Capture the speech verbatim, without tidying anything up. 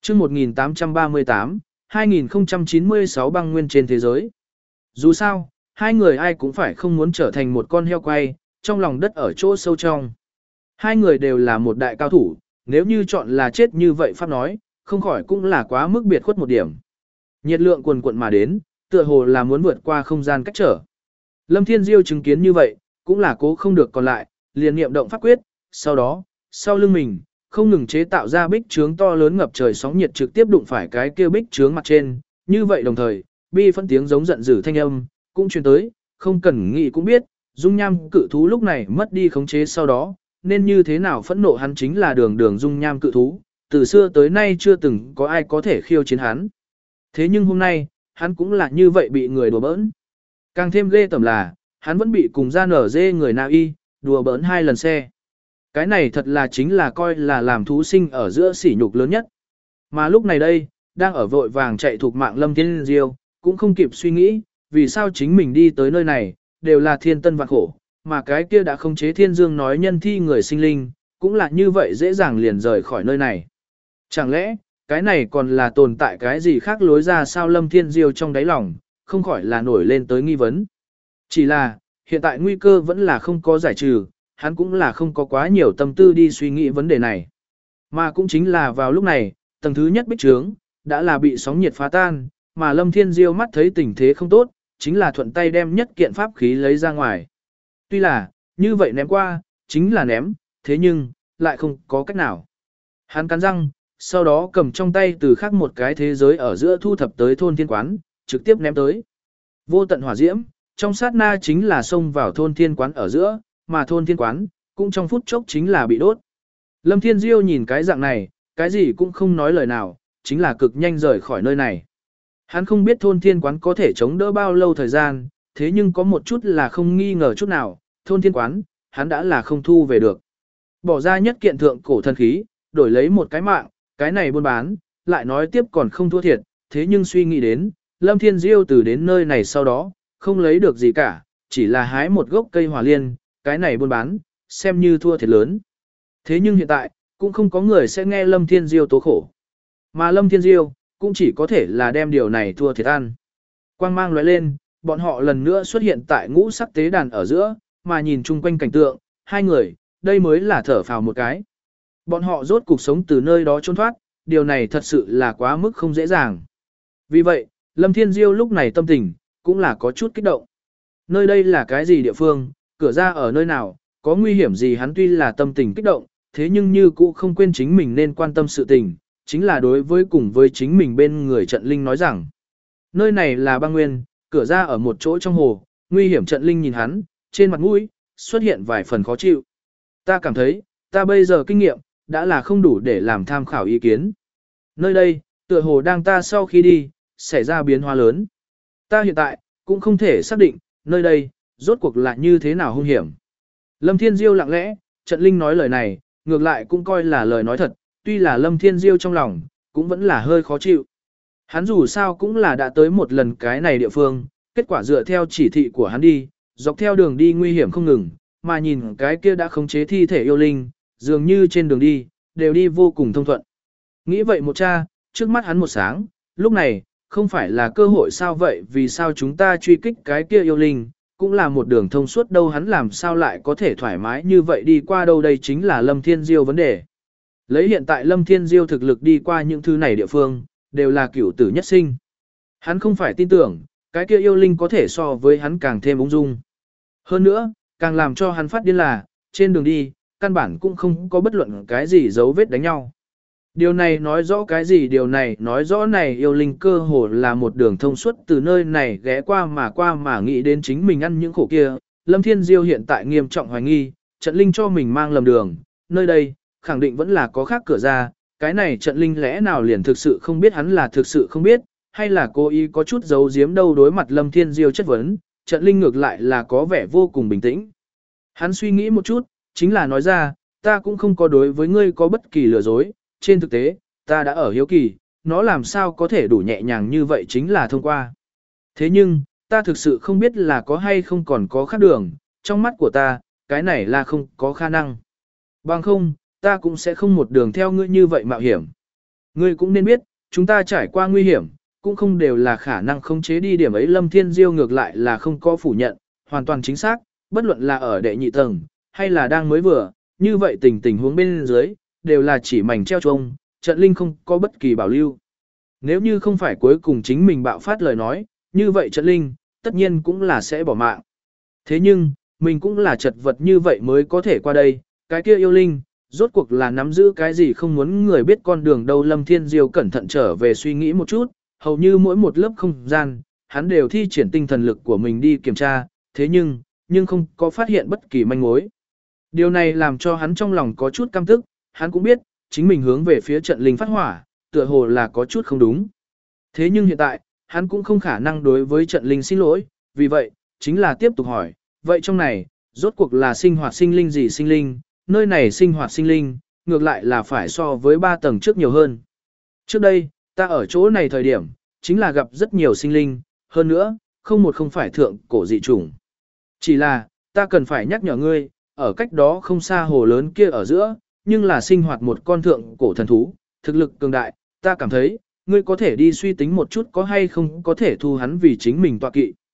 chương một nghìn tám trăm ba mươi tám, hai nghìn không trăm chín mươi sáu băng nguyên trên thế giới. Dù sao, hai người ai cũng phải không muốn trở thành một con heo quay, trong lòng đất ở chỗ sâu trong. Hai người đều là một đại cao thủ, nếu như chọn là chết như vậy pháp nói, không khỏi cũng là quá mức biệt khuất một điểm. Nhiệt lượng quần quận mà đến, tựa hồ là muốn vượt qua không gian cách trở. Lâm Thiên Diêu chứng kiến như vậy, cũng là cố không được còn lại, liền niệm động pháp quyết, sau đó, sau lưng mình, không ngừng chế tạo ra bích trướng to lớn ngập trời sóng nhiệt trực tiếp đụng phải cái kia bích trướng mặt trên, như vậy đồng thời, bi phân tiếng giống giận dữ thanh âm, cũng truyền tới, không cần nghĩ cũng biết, dung nham cự thú lúc này mất đi khống chế sau đó, nên như thế nào phẫn nộ hắn chính là đường đường dung nham cự thú, từ xưa tới nay chưa từng có ai có thể khiêu chiến hắn. Thế nhưng hôm nay, hắn cũng là như vậy bị người đùa bỡn. Càng thêm ghê tởm là, hắn vẫn bị cùng ra nở dê người nào y, đùa bỡn hai lần xe. Cái này thật là chính là coi là làm thú sinh ở giữa sỉ nhục lớn nhất. Mà lúc này đây, đang ở vội vàng chạy thuộc mạng Lâm Thiên Diêu, cũng không kịp suy nghĩ, vì sao chính mình đi tới nơi này, đều là thiên tân vạn khổ, mà cái kia đã không chế thiên dương nói nhân thi người sinh linh, cũng là như vậy dễ dàng liền rời khỏi nơi này. Chẳng lẽ, cái này còn là tồn tại cái gì khác lối ra sao Lâm Thiên Diêu trong đáy lòng, không khỏi là nổi lên tới nghi vấn. Chỉ là, hiện tại nguy cơ vẫn là không có giải trừ, hắn cũng là không có quá nhiều tâm tư đi suy nghĩ vấn đề này. Mà cũng chính là vào lúc này, tầng thứ nhất bích trướng, đã là bị sóng nhiệt phá tan, mà Lâm Thiên Diêu mắt thấy tình thế không tốt, chính là thuận tay đem nhất kiện pháp khí lấy ra ngoài. Tuy là, như vậy ném qua, chính là ném, thế nhưng, lại không có cách nào. Hắn cắn răng, sau đó cầm trong tay từ khác một cái thế giới ở giữa thu thập tới thôn thiên quán, trực tiếp ném tới. Vô tận hỏa diễm, trong sát na chính là xông vào thôn thiên quán ở giữa, mà thôn thiên quán, cũng trong phút chốc chính là bị đốt. Lâm Thiên Diêu nhìn cái dạng này, cái gì cũng không nói lời nào, chính là cực nhanh rời khỏi nơi này. Hắn không biết thôn thiên quán có thể chống đỡ bao lâu thời gian, thế nhưng có một chút là không nghi ngờ chút nào, thôn thiên quán, hắn đã là không thu về được. Bỏ ra nhất kiện thượng cổ thần khí, đổi lấy một cái mạng, cái này buôn bán, lại nói tiếp còn không thua thiệt, thế nhưng suy nghĩ đến, Lâm Thiên Diêu từ đến nơi này sau đó, không lấy được gì cả, chỉ là hái một gốc cây hỏa liên, cái này buôn bán, xem như thua thiệt lớn. Thế nhưng hiện tại, cũng không có người sẽ nghe Lâm Thiên Diêu tố khổ. Mà Lâm Thiên Diêu, cũng chỉ có thể là đem điều này thua thiệt ăn. Quang mang lóe lên, bọn họ lần nữa xuất hiện tại ngũ sắc tế đàn ở giữa, mà nhìn chung quanh cảnh tượng, hai người, đây mới là thở phào một cái. Bọn họ rốt cuộc sống từ nơi đó trốn thoát, điều này thật sự là quá mức không dễ dàng. Vì vậy, Lâm Thiên Diêu lúc này tâm tình, cũng là có chút kích động. Nơi đây là cái gì địa phương, cửa ra ở nơi nào, có nguy hiểm gì hắn tuy là tâm tình kích động, thế nhưng như cũ không quên chính mình nên quan tâm sự tình, chính là đối với cùng với chính mình bên người trận linh nói rằng. Nơi này là băng nguyên, cửa ra ở một chỗ trong hồ, nguy hiểm trận linh nhìn hắn, trên mặt mũi, xuất hiện vài phần khó chịu. Ta cảm thấy, ta bây giờ kinh nghiệm, đã là không đủ để làm tham khảo ý kiến. Nơi đây, tựa hồ đang ta sau khi đi, xảy ra biến hóa lớn. Ta hiện tại, cũng không thể xác định, nơi đây, rốt cuộc là như thế nào hung hiểm. Lâm Thiên Diêu lặng lẽ, trận linh nói lời này, ngược lại cũng coi là lời nói thật, tuy là Lâm Thiên Diêu trong lòng, cũng vẫn là hơi khó chịu. Hắn dù sao cũng là đã tới một lần cái này địa phương, kết quả dựa theo chỉ thị của hắn đi, dọc theo đường đi nguy hiểm không ngừng, mà nhìn cái kia đã khống chế thi thể yêu linh, dường như trên đường đi, đều đi vô cùng thông thuận. Nghĩ vậy một cha, trước mắt hắn một sáng, lúc này, không phải là cơ hội sao vậy vì sao chúng ta truy kích cái kia yêu linh, cũng là một đường thông suốt đâu hắn làm sao lại có thể thoải mái như vậy đi qua đâu đây chính là Lâm Thiên Diêu vấn đề. Lấy hiện tại Lâm Thiên Diêu thực lực đi qua những thứ này địa phương, đều là cửu tử nhất sinh. Hắn không phải tin tưởng, cái kia yêu linh có thể so với hắn càng thêm ung dung. Hơn nữa, càng làm cho hắn phát điên là, trên đường đi, căn bản cũng không có bất luận cái gì dấu vết đánh nhau. Điều này nói rõ cái gì? Điều này nói rõ này yêu linh cơ hồ là một đường thông suốt từ nơi này ghé qua mà qua mà nghĩ đến chính mình ăn những khổ kia. Lâm Thiên Diêu hiện tại nghiêm trọng hoài nghi, trận linh cho mình mang lầm đường, nơi đây, khẳng định vẫn là có khác cửa ra, cái này trận linh lẽ nào liền thực sự không biết hắn là thực sự không biết, hay là cố ý có chút giấu giếm đâu. Đối mặt Lâm Thiên Diêu chất vấn, trận linh ngược lại là có vẻ vô cùng bình tĩnh. Hắn suy nghĩ một chút, chính là nói ra, ta cũng không có đối với ngươi có bất kỳ lừa dối, trên thực tế, ta đã ở hiếu kỳ, nó làm sao có thể đủ nhẹ nhàng như vậy chính là thông qua. Thế nhưng, ta thực sự không biết là có hay không còn có khác đường, trong mắt của ta, cái này là không có khả năng. Bằng không, ta cũng sẽ không một đường theo ngươi như vậy mạo hiểm. Ngươi cũng nên biết, chúng ta trải qua nguy hiểm, cũng không đều là khả năng khống chế đi điểm ấy. Lâm Thiên Diêu ngược lại là không có phủ nhận, hoàn toàn chính xác, bất luận là ở đệ nhị tầng, hay là đang mới vừa, như vậy tình tình huống bên dưới, đều là chỉ mảnh treo trông, trận linh không có bất kỳ bảo lưu. Nếu như không phải cuối cùng chính mình bạo phát lời nói, như vậy trận linh, tất nhiên cũng là sẽ bỏ mạng. Thế nhưng, mình cũng là chật vật như vậy mới có thể qua đây, cái kia yêu linh, rốt cuộc là nắm giữ cái gì không muốn người biết con đường đâu. Lâm Thiên Diêu cẩn thận trở về suy nghĩ một chút, hầu như mỗi một lớp không gian, hắn đều thi triển tinh thần lực của mình đi kiểm tra, thế nhưng, nhưng không có phát hiện bất kỳ manh mối. Điều này làm cho hắn trong lòng có chút căm tức, hắn cũng biết, chính mình hướng về phía trận linh phát hỏa, tựa hồ là có chút không đúng. Thế nhưng hiện tại, hắn cũng không khả năng đối với trận linh xin lỗi, vì vậy, chính là tiếp tục hỏi, vậy trong này, rốt cuộc là sinh hoạt sinh linh gì sinh linh, nơi này sinh hoạt sinh linh, ngược lại là phải so với ba tầng trước nhiều hơn. Trước đây, ta ở chỗ này thời điểm, chính là gặp rất nhiều sinh linh, hơn nữa, không một không phải thượng cổ dị chủng. Chỉ là, ta cần phải nhắc nhở ngươi, ở cách đó không xa hồ lớn kia ở giữa, nhưng là sinh hoạt một con thượng cổ thần thú, thực lực cường đại, ta cảm thấy, ngươi có thể đi suy tính một chút có hay không có thể thu hắn vì chính mình tọa kỵ.